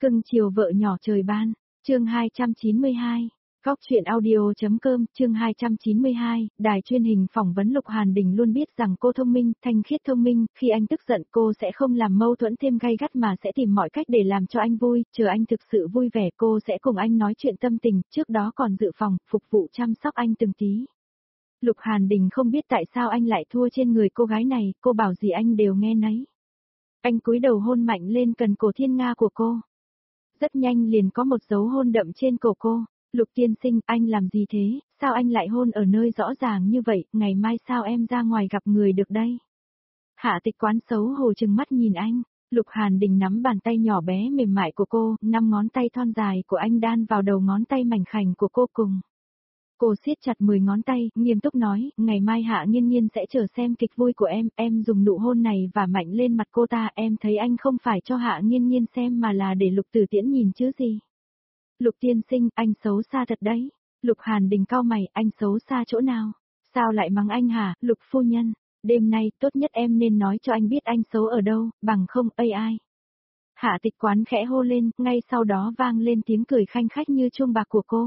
Cưng chiều vợ nhỏ trời ban, chương 292, Góc chuyện audio.com, chương 292, đài truyền hình phỏng vấn Lục Hàn Đình luôn biết rằng cô thông minh, thanh khiết thông minh, khi anh tức giận cô sẽ không làm mâu thuẫn thêm gay gắt mà sẽ tìm mọi cách để làm cho anh vui, chờ anh thực sự vui vẻ cô sẽ cùng anh nói chuyện tâm tình, trước đó còn dự phòng, phục vụ chăm sóc anh từng tí. Lục Hàn Đình không biết tại sao anh lại thua trên người cô gái này, cô bảo gì anh đều nghe nấy. Anh cúi đầu hôn mạnh lên cần cổ thiên nga của cô. Rất nhanh liền có một dấu hôn đậm trên cổ cô. Lục tiên sinh, anh làm gì thế, sao anh lại hôn ở nơi rõ ràng như vậy, ngày mai sao em ra ngoài gặp người được đây? Hạ Tịch Quán xấu hổ trừng mắt nhìn anh, Lục Hàn Đình nắm bàn tay nhỏ bé mềm mại của cô, 5 ngón tay thon dài của anh đan vào đầu ngón tay mảnh khảnh của cô cùng. Cô siết chặt 10 ngón tay, nghiêm túc nói, ngày mai Hạ Nghiên Nghiên sẽ chờ xem kịch vui của em dùng nụ hôn này và mạnh lên mặt cô ta, em thấy anh không phải cho Hạ Nghiên Nghiên xem mà là để Lục Tử Tiễn nhìn chứ gì. Lục tiên sinh, anh xấu xa thật đấy. Lục Hàn Đình cau mày, anh xấu xa chỗ nào? Sao lại mắng anh hả, Lục phu nhân? Đêm nay, tốt nhất em nên nói cho anh biết anh xấu ở đâu, bằng không, ai. Hạ Tịch Quán khẽ hô lên, ngay sau đó vang lên tiếng cười khanh khách như chuông bạc của cô.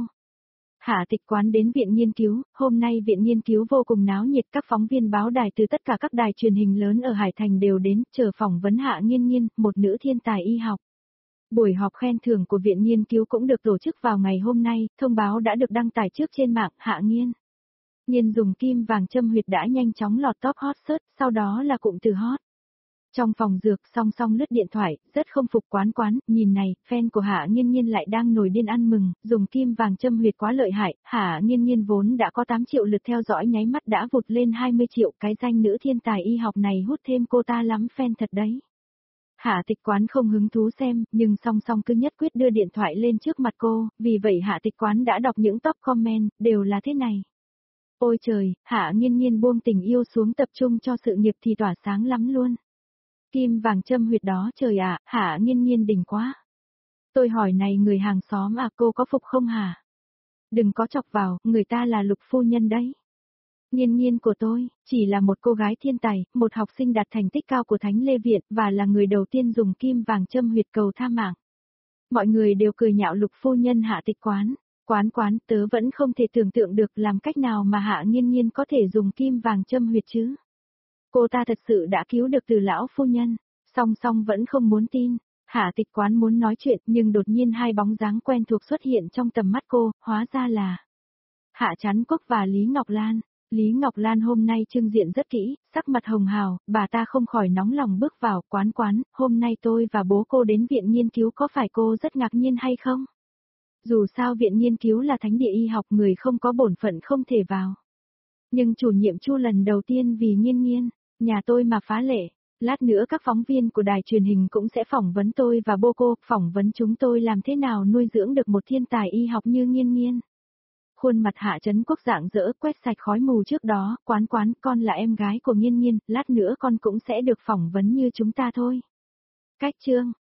Hạ Tịch Quán đến viện nghiên cứu, hôm nay viện nghiên cứu vô cùng náo nhiệt, các phóng viên báo đài từ tất cả các đài truyền hình lớn ở Hải Thành đều đến, chờ phỏng vấn Hạ Nghiên Nghiên, một nữ thiên tài y học. Buổi họp khen thưởng của viện nghiên cứu cũng được tổ chức vào ngày hôm nay, thông báo đã được đăng tải trước trên mạng, Hạ Nghiên dùng kim vàng châm huyệt đã nhanh chóng lọt top hot search, sau đó là cụm từ hot. Trong phòng dược song song lướt điện thoại, rất không phục quán, nhìn này, fan của Hạ Nghiên lại đang nổi điên ăn mừng, dùng kim vàng châm huyệt quá lợi hại, Hạ Nghiên vốn đã có 8 triệu lượt theo dõi nháy mắt đã vụt lên 20 triệu, cái danh nữ thiên tài y học này hút thêm cô ta lắm fan thật đấy. Hạ Tịch Quán không hứng thú xem, nhưng song song cứ nhất quyết đưa điện thoại lên trước mặt cô, vì vậy Hạ Tịch Quán đã đọc những top comment, đều là thế này. Ôi trời, Hạ Nghiên buông tình yêu xuống tập trung cho sự nghiệp thì tỏa sáng lắm luôn. Kim vàng châm huyệt đó trời ạ, Hạ Nghiên đỉnh quá. Tôi hỏi này người hàng xóm à, cô có phục không hả? Đừng có chọc vào, người ta là Lục phu nhân đấy. Nghiên của tôi, chỉ là một cô gái thiên tài, một học sinh đạt thành tích cao của Thánh Lê Viện và là người đầu tiên dùng kim vàng châm huyệt cầu tha mạng. Mọi người đều cười nhạo Lục phu nhân Hạ Tịch Quán. Quán, tớ vẫn không thể tưởng tượng được làm cách nào mà Hạ Nghiên có thể dùng kim vàng châm huyệt chứ. Cô ta thật sự đã cứu được Từ lão phu nhân. Song vẫn không muốn tin. Hạ Tịch Quán muốn nói chuyện nhưng đột nhiên hai bóng dáng quen thuộc xuất hiện trong tầm mắt cô, hóa ra là Hạ Chắn Quốc và Lý Ngọc Lan. Lý Ngọc Lan hôm nay trưng diện rất kỹ, sắc mặt hồng hào, bà ta không khỏi nóng lòng bước vào, quán, hôm nay tôi và bố cô đến viện nghiên cứu có phải cô rất ngạc nhiên hay không? Dù sao viện nghiên cứu là thánh địa y học, người không có bổn phận không thể vào. Nhưng chủ nhiệm Chu lần đầu tiên vì nghiên, nhà tôi mà phá lệ, lát nữa các phóng viên của đài truyền hình cũng sẽ phỏng vấn tôi và bố cô, phỏng vấn chúng tôi làm thế nào nuôi dưỡng được một thiên tài y học như nghiên. Khuôn mặt Hạ Chấn Quốc rạng rỡ quét sạch khói mù trước đó, quán, con là em gái của nghiên, lát nữa con cũng sẽ được phỏng vấn như chúng ta thôi. Cách chương.